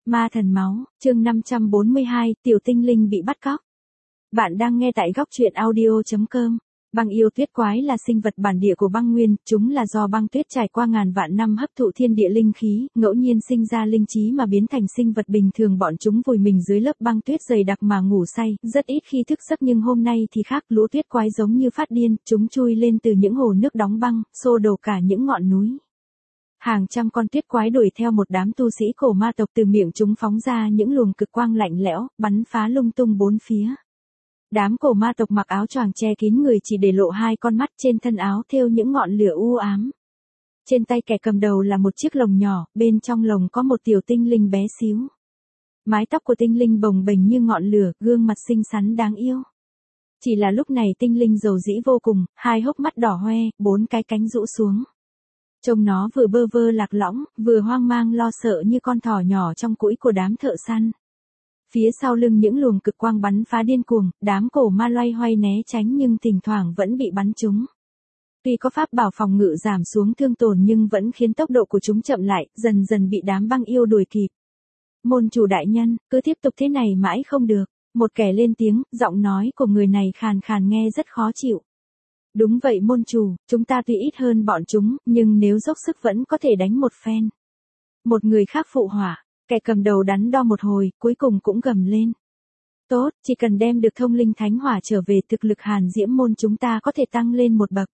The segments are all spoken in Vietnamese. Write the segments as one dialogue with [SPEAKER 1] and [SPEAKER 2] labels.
[SPEAKER 1] Ma thần máu, chương 542, tiểu tinh linh bị bắt cóc. Bạn đang nghe tại góc truyện audio.com. Băng yêu tuyết quái là sinh vật bản địa của băng nguyên, chúng là do băng tuyết trải qua ngàn vạn năm hấp thụ thiên địa linh khí, ngẫu nhiên sinh ra linh trí mà biến thành sinh vật bình thường. Bọn chúng vùi mình dưới lớp băng tuyết dày đặc mà ngủ say, rất ít khi thức giấc, nhưng hôm nay thì khác, lũ tuyết quái giống như phát điên, chúng chui lên từ những hồ nước đóng băng, xô đổ cả những ngọn núi. Hàng trăm con tuyết quái đuổi theo một đám tu sĩ cổ ma tộc, từ miệng chúng phóng ra những luồng cực quang lạnh lẽo, bắn phá lung tung bốn phía. Đám cổ ma tộc mặc áo choàng che kín người, chỉ để lộ hai con mắt, trên thân áo thêu những ngọn lửa u ám. Trên tay kẻ cầm đầu là một chiếc lồng nhỏ, bên trong lồng có một tiểu tinh linh bé xíu. Mái tóc của tinh linh bồng bềnh như ngọn lửa, gương mặt xinh xắn đáng yêu. Chỉ là lúc này tinh linh dầu dĩ vô cùng, hai hốc mắt đỏ hoe, bốn cái cánh rũ xuống. Trông nó vừa bơ vơ lạc lõng, vừa hoang mang lo sợ như con thỏ nhỏ trong cũi của đám thợ săn. Phía sau lưng những luồng cực quang bắn phá điên cuồng, đám cổ ma loay hoay né tránh nhưng thỉnh thoảng vẫn bị bắn trúng. Tuy có pháp bảo phòng ngự giảm xuống thương tổn nhưng vẫn khiến tốc độ của chúng chậm lại, dần dần bị đám băng yêu đuổi kịp. Môn chủ đại nhân, cứ tiếp tục thế này mãi không được. Một kẻ lên tiếng, giọng nói của người này khàn khàn nghe rất khó chịu. Đúng vậy môn chủ, chúng ta tuy ít hơn bọn chúng, nhưng nếu dốc sức vẫn có thể đánh một phen. Một người khác phụ họa, kẻ cầm đầu đắn đo một hồi, cuối cùng cũng gầm lên. Tốt, chỉ cần đem được thông linh thánh hỏa trở về, thực lực Hàn Diễm môn chúng ta có thể tăng lên một bậc.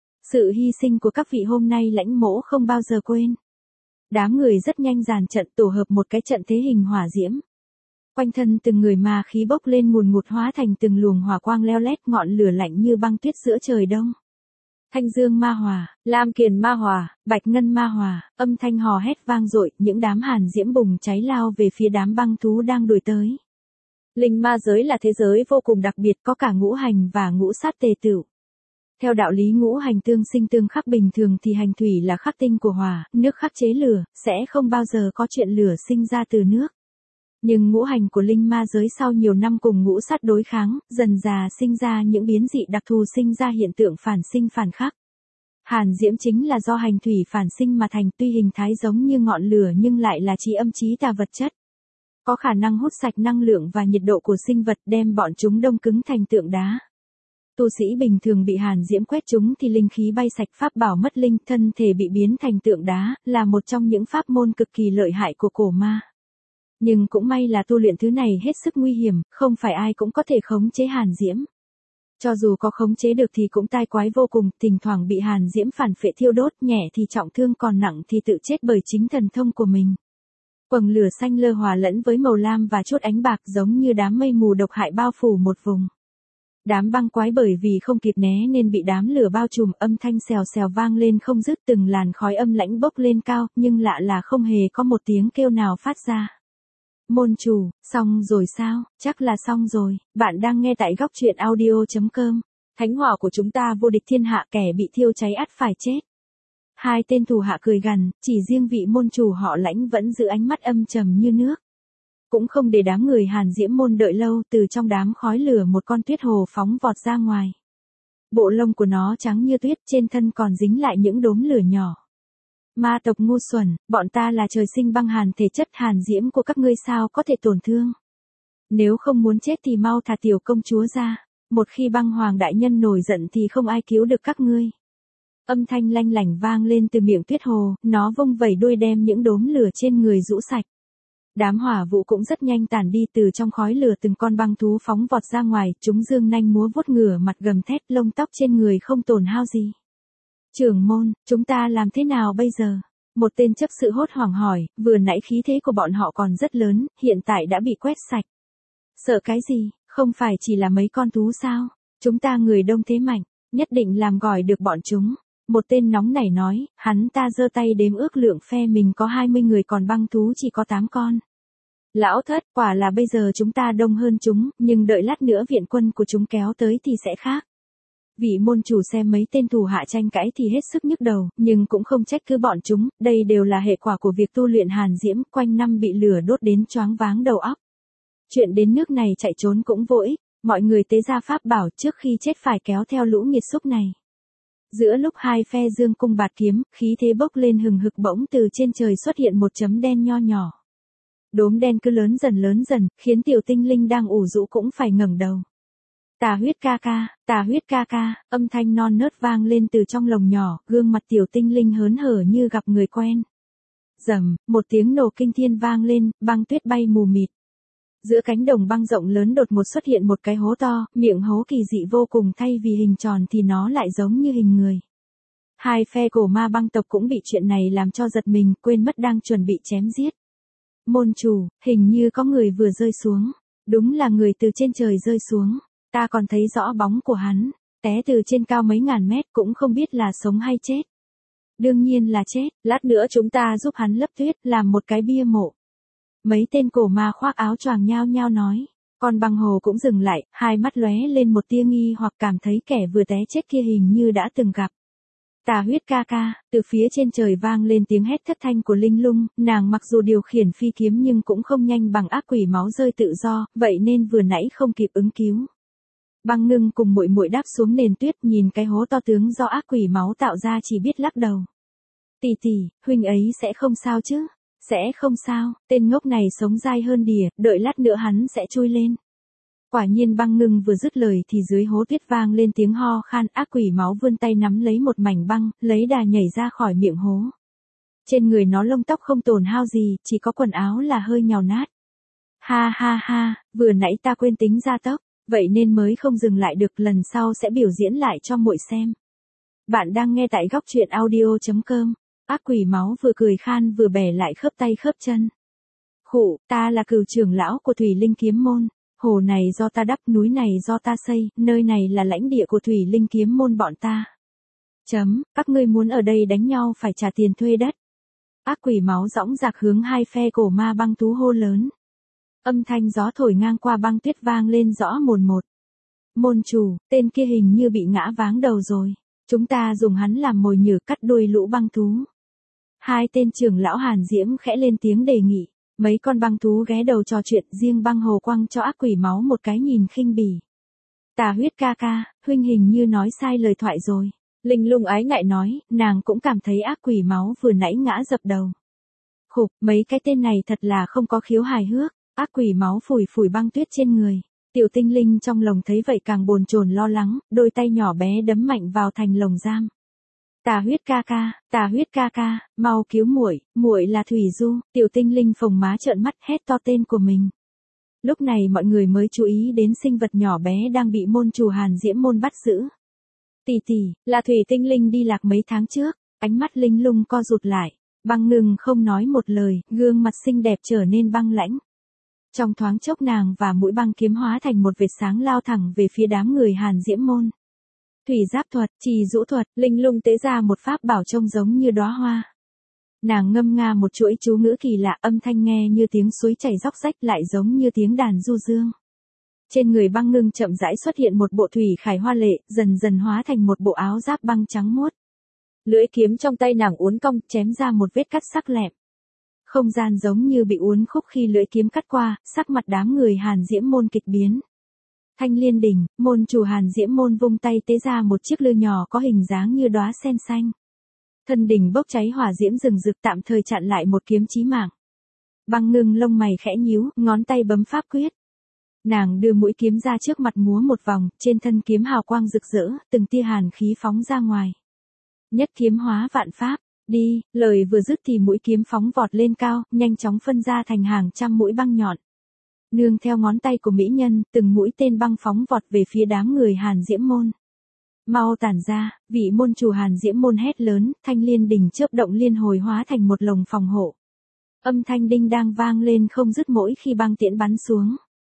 [SPEAKER 1] Sự hy sinh của các vị hôm nay lãnh mỗ không bao giờ quên. Đám người rất nhanh dàn trận, tổ hợp một cái trận thế hình hỏa diễm. Quanh thân từng người ma khí bốc lên ngùn ngụt, hóa thành từng luồng hỏa quang leo lét, ngọn lửa lạnh như băng tuyết giữa trời đông. Thanh dương ma hỏa, lam kiền ma hỏa, bạch ngân ma hỏa, âm thanh hò hét vang dội, những đám hàn diễm bùng cháy lao về phía đám băng thú đang đuổi tới. Linh ma giới là thế giới vô cùng đặc biệt, có cả ngũ hành và ngũ sát tề tựu. Theo đạo lý ngũ hành tương sinh tương khắc, bình thường thì hành thủy là khắc tinh của hỏa, nước khắc chế lửa, sẽ không bao giờ có chuyện lửa sinh ra từ nước. Nhưng ngũ hành của linh ma giới sau nhiều năm cùng ngũ sát đối kháng, dần dà sinh ra những biến dị đặc thù, sinh ra hiện tượng phản sinh phản khắc. Hàn diễm chính là do hành thủy phản sinh mà thành, tuy hình thái giống như ngọn lửa nhưng lại là trí âm trí tà vật chất. Có khả năng hút sạch năng lượng và nhiệt độ của sinh vật, đem bọn chúng đông cứng thành tượng đá. Tu sĩ bình thường bị hàn diễm quét chúng thì linh khí bay sạch, pháp bảo mất linh, thân thể bị biến thành tượng đá, là một trong những pháp môn cực kỳ lợi hại của cổ ma. Nhưng cũng may là tu luyện thứ này hết sức nguy hiểm, không phải ai cũng có thể khống chế hàn diễm. Cho dù có khống chế được thì cũng tai quái vô cùng, thỉnh thoảng bị hàn diễm phản phệ thiêu đốt, nhẹ thì trọng thương, còn nặng thì tự chết bởi chính thần thông của mình. Quầng lửa xanh lơ hòa lẫn với màu lam và chút ánh bạc, giống như đám mây mù độc hại bao phủ một vùng. Đám băng quái bởi vì không kịp né nên bị đám lửa bao trùm, âm thanh xèo xèo vang lên không dứt, từng làn khói âm lãnh bốc lên cao, nhưng lạ là không hề có một tiếng kêu nào phát ra. Môn chủ, xong rồi sao? Chắc là xong rồi. Bạn đang nghe tại góc truyện audio.com. Thánh hỏa của chúng ta vô địch thiên hạ, kẻ bị thiêu cháy ắt phải chết. Hai tên thủ hạ cười gằn, chỉ riêng vị môn chủ họ Lãnh vẫn giữ ánh mắt âm trầm như nước. Cũng không để đám người Hàn Diễm môn đợi lâu, từ trong đám khói lửa một con tuyết hồ phóng vọt ra ngoài. Bộ lông của nó trắng như tuyết, trên thân còn dính lại những đốm lửa nhỏ. Ma tộc ngu xuẩn, bọn ta là trời sinh băng hàn, thể chất hàn diễm của các ngươi sao có thể tổn thương. Nếu không muốn chết thì mau thả tiểu công chúa ra, một khi băng hoàng đại nhân nổi giận thì không ai cứu được các ngươi. Âm thanh lanh lảnh vang lên từ miệng tuyết hồ, nó vung vẩy đuôi đem những đốm lửa trên người rũ sạch. Đám hỏa vụ cũng rất nhanh tản đi, từ trong khói lửa từng con băng thú phóng vọt ra ngoài, chúng dương nanh múa vuốt, ngửa mặt gầm thét, lông tóc trên người không tổn hao gì. Trưởng môn, chúng ta làm thế nào bây giờ? Một tên chấp sự hốt hoảng hỏi, vừa nãy khí thế của bọn họ còn rất lớn, hiện tại đã bị quét sạch. Sợ cái gì, không phải chỉ là mấy con thú sao? Chúng ta người đông thế mạnh, nhất định làm gỏi được bọn chúng. Một tên nóng nảy nói, hắn ta giơ tay đếm ước lượng phe mình có 20 người, còn băng thú chỉ có 8 con. Lão thất, quả là bây giờ chúng ta đông hơn chúng, nhưng đợi lát nữa viện quân của chúng kéo tới thì sẽ khác. Vị môn chủ xem mấy tên thủ hạ tranh cãi thì hết sức nhức đầu, nhưng cũng không trách cứ bọn chúng, đây đều là hệ quả của việc tu luyện hàn diễm, quanh năm bị lửa đốt đến choáng váng đầu óc. Chuyện đến nước này chạy trốn cũng vô ích, mọi người tế ra pháp bảo trước khi chết phải kéo theo lũ nghiệt xúc này. Giữa lúc hai phe dương cung bạt kiếm, khí thế bốc lên hừng hực, bỗng từ trên trời xuất hiện một chấm đen nho nhỏ. Đốm đen cứ lớn dần, khiến tiểu tinh linh đang ủ rũ cũng phải ngẩng đầu. Tà huyết ca ca, âm thanh non nớt vang lên từ trong lồng nhỏ, gương mặt tiểu tinh linh hớn hở như gặp người quen. Rầm, một tiếng nổ kinh thiên vang lên, băng tuyết bay mù mịt. Giữa cánh đồng băng rộng lớn đột ngột xuất hiện một cái hố to, miệng hố kỳ dị vô cùng, thay vì hình tròn thì nó lại giống như hình người. Hai phe cổ ma băng tộc cũng bị chuyện này làm cho giật mình, quên mất đang chuẩn bị chém giết. Môn chủ, hình như có người vừa rơi xuống. Đúng là người từ trên trời rơi xuống. Ta còn thấy rõ bóng của hắn. Té từ trên cao mấy ngàn mét, cũng không biết là sống hay chết. Đương nhiên là chết, lát nữa chúng ta giúp hắn lấp tuyết, làm một cái bia mộ. Mấy tên cổ ma khoác áo choàng nhao nhao nói. Còn băng hồ cũng dừng lại, hai mắt lóe lên một tia nghi hoặc cảm thấy kẻ vừa té chết kia hình như đã từng gặp. Tà huyết ca ca, từ phía trên trời vang lên tiếng hét thất thanh của Linh Lung, nàng mặc dù điều khiển phi kiếm nhưng cũng không nhanh bằng ác quỷ máu rơi tự do, vậy nên vừa nãy không kịp ứng cứu. Băng Ngưng cùng muội muội đáp xuống nền tuyết, nhìn cái hố to tướng do ác quỷ máu tạo ra chỉ biết lắc đầu. Tỷ tỷ, huynh ấy sẽ không sao chứ? Sẽ không sao, tên ngốc này sống dai hơn đỉa, đợi lát nữa hắn sẽ chui lên. Quả nhiên Băng Ngưng vừa dứt lời thì dưới hố tuyết vang lên tiếng ho khan, ác quỷ máu vươn tay nắm lấy một mảnh băng, lấy đà nhảy ra khỏi miệng hố. Trên người nó lông tóc không tổn hao gì, chỉ có quần áo là hơi nhàu nát. Ha ha ha, vừa nãy ta quên tính gia tốc, vậy nên mới không dừng lại được, lần sau sẽ biểu diễn lại cho muội xem. Bạn đang nghe tại góc truyện audio.com. Ác quỷ máu vừa cười khan vừa bẻ lại khớp tay khớp chân. Khụ, ta là Cửu trưởng lão của Thủy Linh Kiếm Môn. Hồ này do ta đắp, núi này do ta xây, nơi này là lãnh địa của Thủy Linh Kiếm Môn bọn ta. Các ngươi muốn ở đây đánh nhau phải trả tiền thuê đất. Ác quỷ máu dõng dạc hướng hai phe cổ ma băng thú hô lớn. Âm thanh gió thổi ngang qua băng tuyết vang lên rõ mồn một. Môn chủ, tên kia hình như bị ngã váng đầu rồi. Chúng ta dùng hắn làm mồi nhử cắt đuôi lũ băng thú. Hai tên trưởng lão Hàn Diễm khẽ lên tiếng đề nghị. Mấy con băng thú ghé đầu trò chuyện, riêng băng hồ quăng cho ác quỷ máu một cái nhìn khinh bỉ. Tà huyết ca ca, huynh hình như nói sai lời thoại rồi. Linh Lung ái ngại nói, nàng cũng cảm thấy ác quỷ máu vừa nãy ngã dập đầu. Khục, mấy cái tên này thật là không có khiếu hài hước. Ác quỷ máu phủi phủi băng tuyết trên người. Tiểu tinh linh trong lồng thấy vậy càng bồn chồn lo lắng, đôi tay nhỏ bé đấm mạnh vào thành lồng giam. Tà huyết ca ca, mau cứu muội, muội là Thủy Du. Tiểu tinh linh phồng má trợn mắt hét to tên của mình. Lúc này mọi người mới chú ý đến sinh vật nhỏ bé đang bị môn chủ Hàn Diễm Môn bắt giữ. Tỷ tỷ, là Thủy tinh linh đi lạc mấy tháng trước. Ánh mắt Linh Lung co rụt lại. Băng Ngưng không nói một lời, gương mặt xinh đẹp trở nên băng lãnh. Trong thoáng chốc nàng và mũi băng kiếm hóa thành một vệt sáng lao thẳng về phía đám người Hàn Diễm Môn. Thủy giáp thuật, trì dũ thuật, Linh Lung tế ra một pháp bảo trông giống như đóa hoa. Nàng ngâm nga một chuỗi chú ngữ kỳ lạ, âm thanh nghe như tiếng suối chảy róc rách, lại giống như tiếng đàn du dương. Trên người Băng Ngưng chậm rãi xuất hiện một bộ thủy khải hoa lệ, dần dần hóa thành một bộ áo giáp băng trắng muốt. Lưỡi kiếm trong tay nàng uốn cong, chém ra một vết cắt sắc lẹm. Không gian giống như bị uốn khúc khi lưỡi kiếm cắt qua, sắc mặt đám người Hàn Diễm Môn kịch biến. Thanh Liên Đỉnh, môn chủ Hàn Diễm Môn vung tay tế ra một chiếc lư nhỏ có hình dáng như đóa sen xanh. Thân đỉnh bốc cháy hỏa diễm rừng rực, tạm thời chặn lại một kiếm chí mạng. Băng Ngưng lông mày khẽ nhíu, ngón tay bấm pháp quyết. Nàng đưa mũi kiếm ra trước mặt múa một vòng, trên thân kiếm hào quang rực rỡ, từng tia hàn khí phóng ra ngoài. Nhất kiếm hóa vạn pháp. Đi, lời vừa dứt thì mũi kiếm phóng vọt lên cao, nhanh chóng phân ra thành hàng trăm mũi băng nhọn. Nương theo ngón tay của mỹ nhân, từng mũi tên băng phóng vọt về phía đám người Hàn Diễm Môn. Mau tản ra, vị môn chủ Hàn Diễm Môn hét lớn, Thanh Liên đỉnh chớp động liên hồi hóa thành một lồng phòng hộ. Âm thanh đinh đang vang lên không dứt mỗi khi băng tiễn bắn xuống.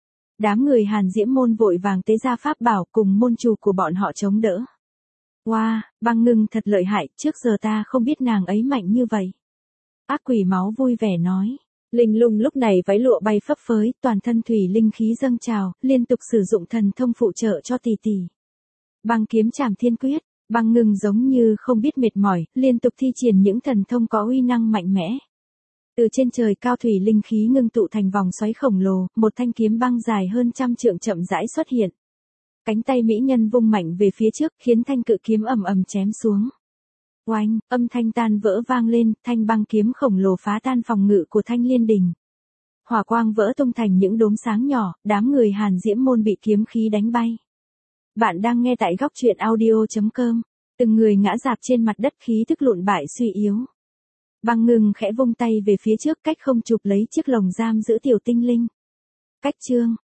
[SPEAKER 1] Đám người Hàn Diễm Môn vội vàng tế ra pháp bảo cùng môn chủ của bọn họ chống đỡ. Wow, Băng Ngưng thật lợi hại, trước giờ ta không biết nàng ấy mạnh như vậy. Ác quỷ máu vui vẻ nói. Linh Lung lúc này váy lụa bay phấp phới, toàn thân thủy linh khí dâng trào, liên tục sử dụng thần thông phụ trợ cho tỷ tỷ. Băng kiếm trảm thiên quyết, Băng Ngưng giống như không biết mệt mỏi, liên tục thi triển những thần thông có uy năng mạnh mẽ. Từ trên trời cao thủy linh khí ngưng tụ thành vòng xoáy khổng lồ, một thanh kiếm băng dài hơn 100 trượng chậm rãi xuất hiện. Cánh tay mỹ nhân vung mạnh về phía trước, khiến thanh cự kiếm ầm ầm chém xuống. Oanh, âm thanh tan vỡ vang lên, thanh băng kiếm khổng lồ phá tan phòng ngự của Thanh Liên đỉnh. Hỏa quang vỡ tung thành những đốm sáng nhỏ, đám người Hàn Diễm Môn bị kiếm khí đánh bay. Bạn đang nghe tại góc truyện audio.com. Từng người ngã rạp trên mặt đất, khí thức lụn bại suy yếu. Băng Ngưng khẽ vung tay về phía trước, cách không chụp lấy chiếc lồng giam giữ Tiểu Tinh Linh. Cách chương